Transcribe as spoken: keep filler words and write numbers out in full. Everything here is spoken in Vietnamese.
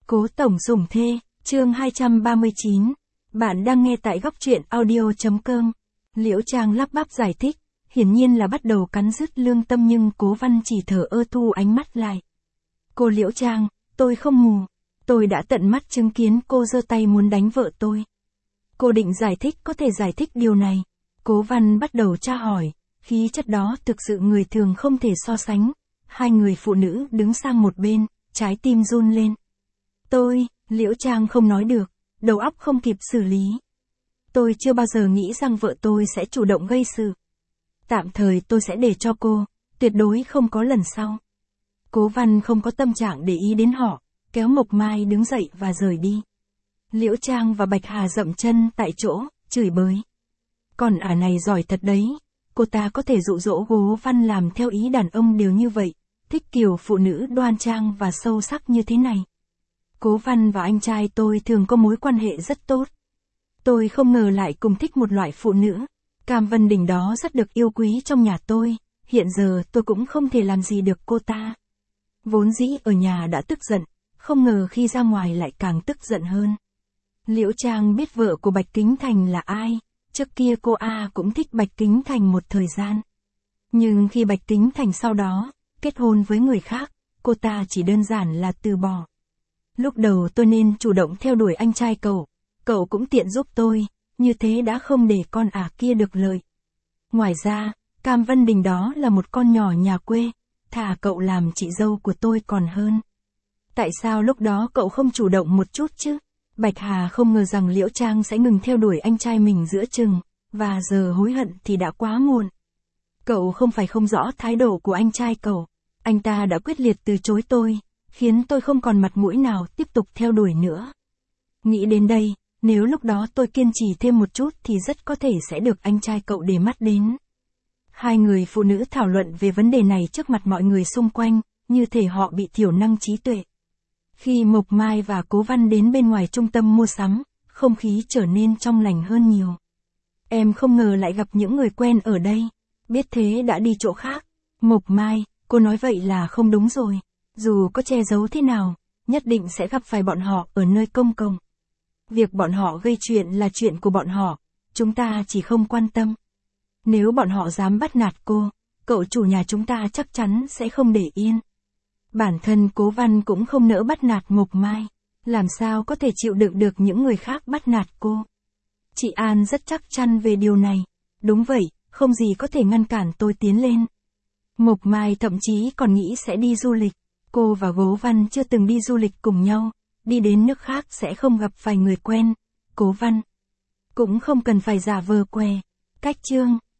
Cố tổng giủng thê, chương hai trăm ba mươi chín. Bạn đang nghe tại góc truyện audio chấm com. Liễu Trang lắp bắp giải thích, hiển nhiên là bắt đầu cắn rứt lương tâm nhưng Cố Văn chỉ thở ơ thu ánh mắt lại. Cô Liễu Trang, tôi không mù. Tôi đã tận mắt chứng kiến cô giơ tay muốn đánh vợ tôi. Cô định giải thích có thể giải thích điều này. Cố Văn bắt đầu tra hỏi, khí chất đó thực sự người thường không thể so sánh. Hai người phụ nữ đứng sang một bên, trái tim run lên. Tôi, Liễu Trang không nói được, đầu óc không kịp xử lý. Tôi chưa bao giờ nghĩ rằng vợ tôi sẽ chủ động gây sự. Tạm thời tôi sẽ để cho cô, tuyệt đối không có lần sau. Cố Văn không có tâm trạng để ý đến họ, kéo Mộc Mai đứng dậy và rời đi. Liễu Trang và Bạch Hà dậm chân tại chỗ, chửi bới. Con ả này giỏi thật đấy, cô ta có thể dụ dỗ Cố Văn làm theo ý đàn ông đều như vậy, thích kiểu phụ nữ đoan trang và sâu sắc như thế này. Cố Văn và anh trai tôi thường có mối quan hệ rất tốt. Tôi không ngờ lại cùng thích một loại phụ nữ. Cam Vân Đình đó rất được yêu quý trong nhà tôi, hiện giờ tôi cũng không thể làm gì được cô ta. Vốn dĩ ở nhà đã tức giận, không ngờ khi ra ngoài lại càng tức giận hơn. Liễu Trang biết vợ của Bạch Kính Thành là ai, trước kia cô A cũng thích Bạch Kính Thành một thời gian. Nhưng khi Bạch Kính Thành sau đó, kết hôn với người khác, cô ta chỉ đơn giản là từ bỏ. Lúc đầu tôi nên chủ động theo đuổi anh trai cậu, cậu cũng tiện giúp tôi, như thế đã không để con ả kia được lợi. Ngoài ra, Cam Vân Đình đó là một con nhỏ nhà quê, thà cậu làm chị dâu của tôi còn hơn. Tại sao lúc đó cậu không chủ động một chút chứ? Bạch Hà không ngờ rằng Liễu Trang sẽ ngừng theo đuổi anh trai mình giữa chừng, và giờ hối hận thì đã quá muộn. Cậu không phải không rõ thái độ của anh trai cậu, anh ta đã quyết liệt từ chối tôi, khiến tôi không còn mặt mũi nào tiếp tục theo đuổi nữa. Nghĩ đến đây, nếu lúc đó tôi kiên trì thêm một chút thì rất có thể sẽ được anh trai cậu để mắt đến. Hai người phụ nữ thảo luận về vấn đề này trước mặt mọi người xung quanh, như thể họ bị thiểu năng trí tuệ. Khi Mộc Mai và Cố Văn đến bên ngoài trung tâm mua sắm, không khí trở nên trong lành hơn nhiều. Em không ngờ lại gặp những người quen ở đây, biết thế đã đi chỗ khác. Mộc Mai, cô nói vậy là không đúng rồi. Dù có che giấu thế nào, nhất định sẽ gặp phải bọn họ ở nơi công cộng. Việc bọn họ gây chuyện là chuyện của bọn họ, chúng ta chỉ không quan tâm. Nếu bọn họ dám bắt nạt cô, cậu chủ nhà chúng ta chắc chắn sẽ không để yên. Bản thân Cố Văn cũng không nỡ bắt nạt Mộc Mai, làm sao có thể chịu đựng được những người khác bắt nạt cô. Chị An rất chắc chắn về điều này. Đúng vậy, không gì có thể ngăn cản tôi tiến lên. Mộc Mai thậm chí còn nghĩ sẽ đi du lịch. Cô và Cố Văn chưa từng đi du lịch cùng nhau, đi đến nước khác sẽ không gặp phải người quen. Cố Văn cũng không cần phải giả vờ què. Cách chương